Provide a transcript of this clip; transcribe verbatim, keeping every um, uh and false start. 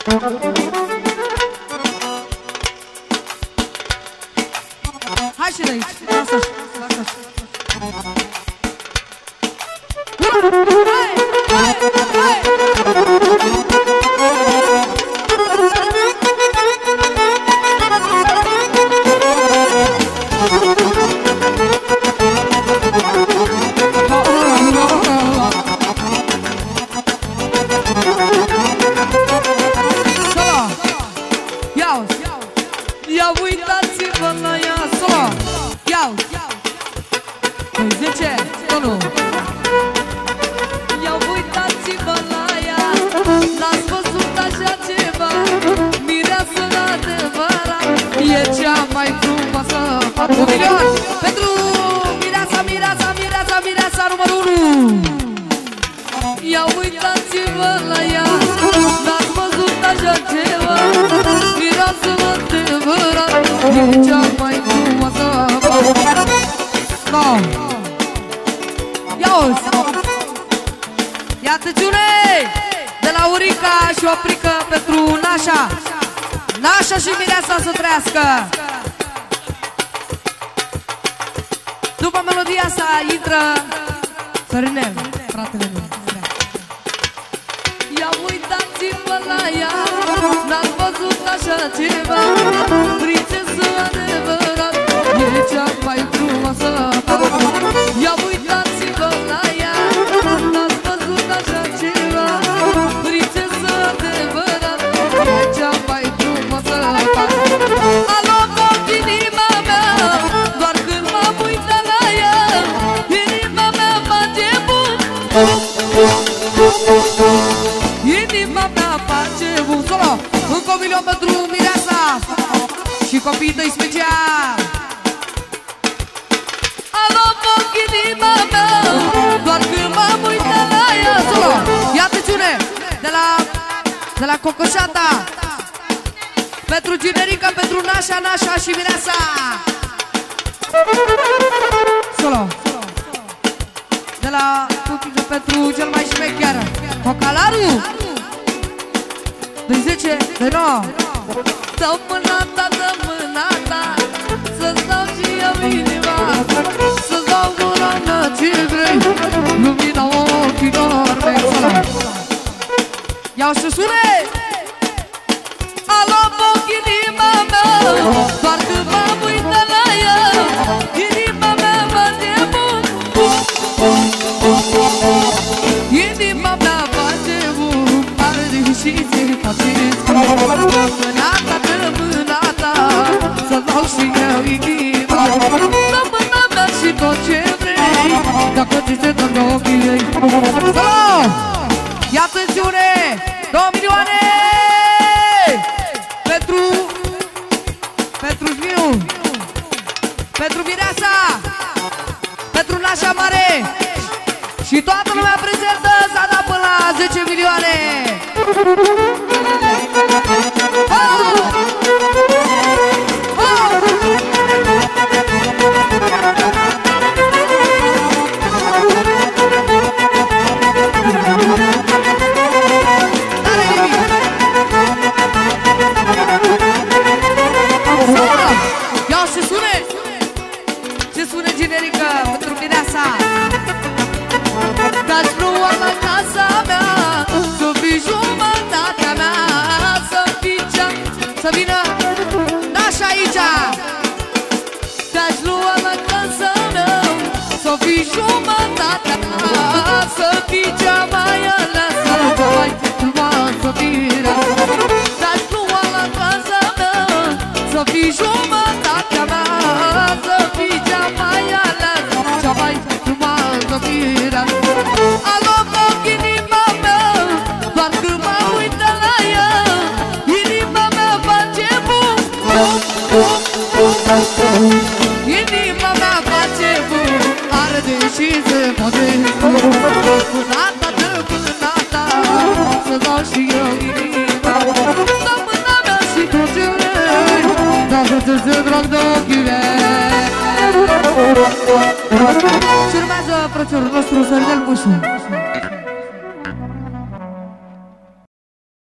Hai și de aici, lasă așa, lasă așa. Hai, hai, hai! Ia uitați-vă la ea, solo! Iau! Păi zice, tonul! Ia uitați-vă la ea, n-ați văzut așa ceva, mireasă adevărat, e cea mai frumoasă fată. Un milion pentru mireasa, mireasa, mireasa, mireasa numărul unu! Ia uitați-vă la ea, n-ați văzut așa ceva, mireasă adevărat, e cea mai frumoasă fată. No! Ia-uzi! Ia atențiune! De la Urica și Oprică pentru Nașa. Nașa și mireasa să trăiască. După melodia asta intră Sărinel, fratele meu. Ia uitați-vă la ea, n-ați văzut așa ceva, prințesă adevărat, e cea mai frumoasă fată. Ia uitați-vă la ea, n-ați văzut așa ceva, prințesă adevărat, e cea mai frumoasă fată. Alo, foc, inima mea, doar când m-am uitat la ea, inima mea face bun. Inima mea face bun. Solo, încă un milion pentru mireasa și copiii tăi special. Alo, foc, inima mea, doar când m-am uitat la ea. Solo, ia atențiune, de la, de la Cocoșata pentru Generica, pentru Nașa, Nașa și mireasa. Solo, de la Pupică pentru cel mai șmecher Cocalaru. Dă-i zece, dă-i nouă. Dă mâna ta, dă mâna ta, să-ți dau și eu inima, să-ți dau gura ce vrei, lumina ochilor mei. Ia-o și sune! Alo, foc, inima mea, doar când m-am uitat la ea, inima mea face bun. Inima mea face bun, are și zi face scrum. Mâna ta, dă mâna ta, să-ți dau și eu inima, dă mâna mea și tot ce vrei, dacă ți se dă în ochii ei. Salut! Ia atențiune! Două milioane! Pentru Pentru Zmiu, pentru Mireasa, pentru Nașa Mare și toată lumea prezentă s-a dat până la zece milioane.